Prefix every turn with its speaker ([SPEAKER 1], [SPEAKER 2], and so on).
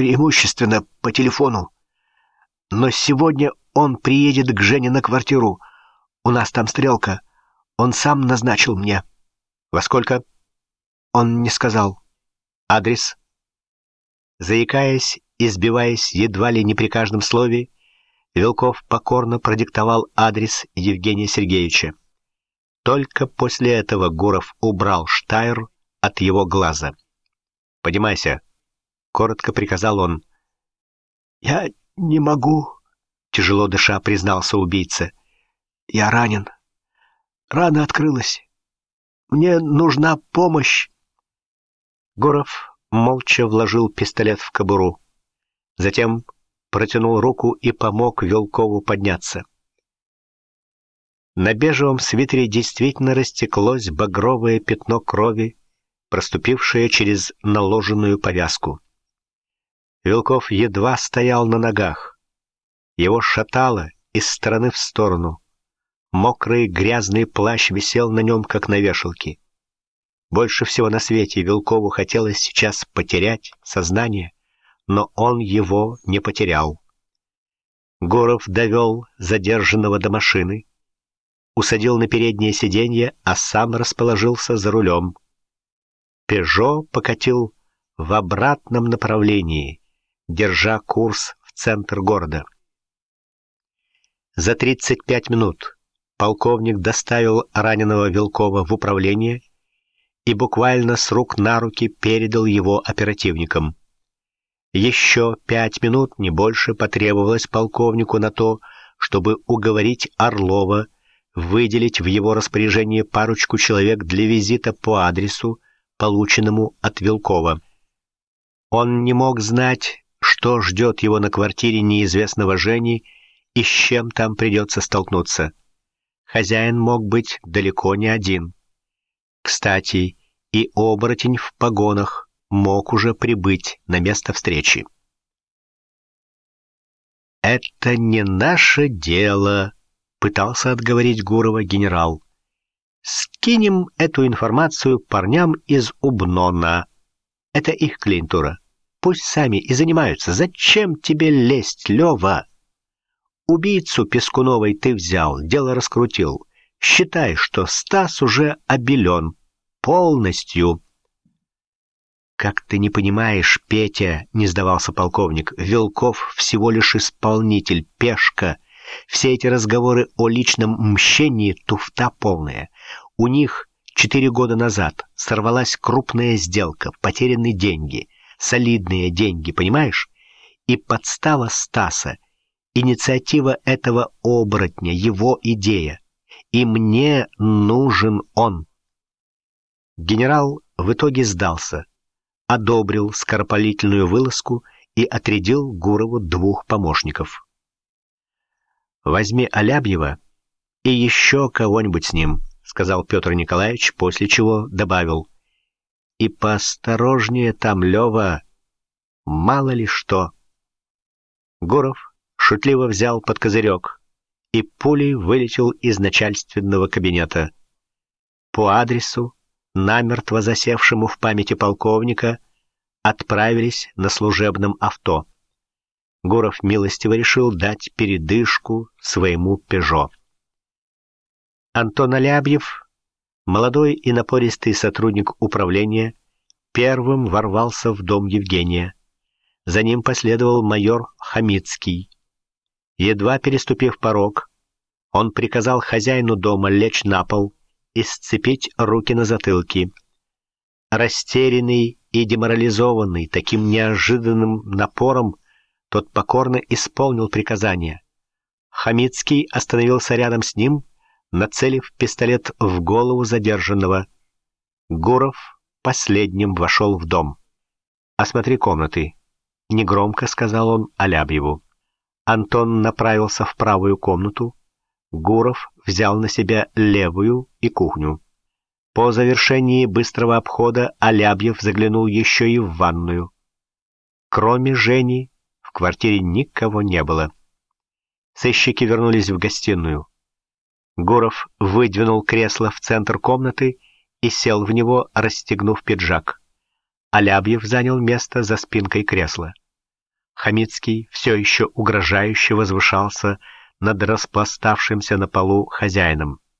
[SPEAKER 1] преимущественно по телефону. Но сегодня он приедет к Жене на квартиру. У нас там стрелка. Он сам назначил мне.
[SPEAKER 2] Во сколько?
[SPEAKER 1] Он не сказал.
[SPEAKER 2] Адрес? Заикаясь и сбиваясь едва ли не при каждом слове, Вилков покорно продиктовал адрес Евгения Сергеевича. Только после этого Гуров убрал штайр от его глаза. «Поднимайся», — коротко приказал он.
[SPEAKER 1] «Я не могу»,
[SPEAKER 2] — тяжело дыша признался убийца.
[SPEAKER 1] «Я ранен. Рана открылась. Мне нужна помощь».
[SPEAKER 2] Гуров молча вложил пистолет в кобуру. Затем протянул руку и помог Вилкову подняться. На бежевом свитере действительно растеклось багровое пятно крови, проступившее через наложенную повязку. Вилков едва стоял на ногах. Его шатало из стороны в сторону. Мокрый грязный плащ висел на нем, как на вешалке. Больше всего на свете Вилкову хотелось сейчас потерять сознание, но он его не потерял. Гуров довел задержанного до машины, усадил на переднее сиденье, а сам расположился за рулем. «Пежо» покатил в обратном направлении, держа курс в центр города. За 35 минут полковник доставил раненого Вилкова в управление и буквально с рук на руки передал его оперативникам. Еще 5 минут, не больше, потребовалось полковнику на то, чтобы уговорить Орлова выделить в его распоряжение парочку человек для визита по адресу, полученному от Вилкова. Он не мог знать, что ждет его на квартире неизвестного Жени и с чем там придется столкнуться. Хозяин мог быть далеко не один. Кстати, и оборотень в погонах мог уже прибыть на место встречи. «Это не наше дело», — пытался отговорить Гурова генерал. «Скинем эту информацию парням из Убнона. Это их клиентура. Пусть сами и занимаются. Зачем тебе лезть, Лева? Убийцу Пескуновой ты взял, дело раскрутил. Считай, что Стас уже обелен. Полностью». «Как ты не понимаешь, Петя», — не сдавался полковник, — «Вилков всего лишь исполнитель, пешка. Все эти разговоры о личном мщении — туфта полная. У них 4 года назад сорвалась крупная сделка, потеряны деньги, солидные деньги, понимаешь? И подстава Стаса, инициатива этого оборотня, его идея. И мне нужен он». Генерал в итоге сдался, одобрил скоропалительную вылазку и отрядил Гурову 2 помощников. «Возьми Алябьева и еще кого-нибудь с ним», — сказал Петр Николаевич, после чего добавил: «И поосторожнее там, Лева, мало ли что». Гуров шутливо взял под козырек и пулей вылетел из начальственного кабинета. По адресу, намертво засевшему в памяти полковника, отправились на служебном авто. Гуров милостиво решил дать передышку своему «Пежо». Антон Алябьев, молодой и напористый сотрудник управления, первым ворвался в дом Евгения. За ним последовал майор Хамицкий. Едва переступив порог, он приказал хозяину дома лечь на пол и сцепить руки на затылке. Растерянный и деморализованный таким неожиданным напором, тот покорно исполнил приказание. Хамицкий остановился рядом с ним, нацелив пистолет в голову задержанного. Гуров последним вошел в дом. «Осмотри комнаты», — негромко сказал он Алябьеву. Антон направился в правую комнату. Гуров взял на себя левую и кухню. По завершении быстрого обхода Алябьев заглянул еще и в ванную. Кроме Жени в квартире никого не было. Сыщики вернулись в гостиную. Гуров выдвинул кресло в центр комнаты и сел в него, расстегнув пиджак. Алябьев занял место за спинкой кресла. Хамицкий все еще угрожающе возвышался над распластавшимся на полу хозяином.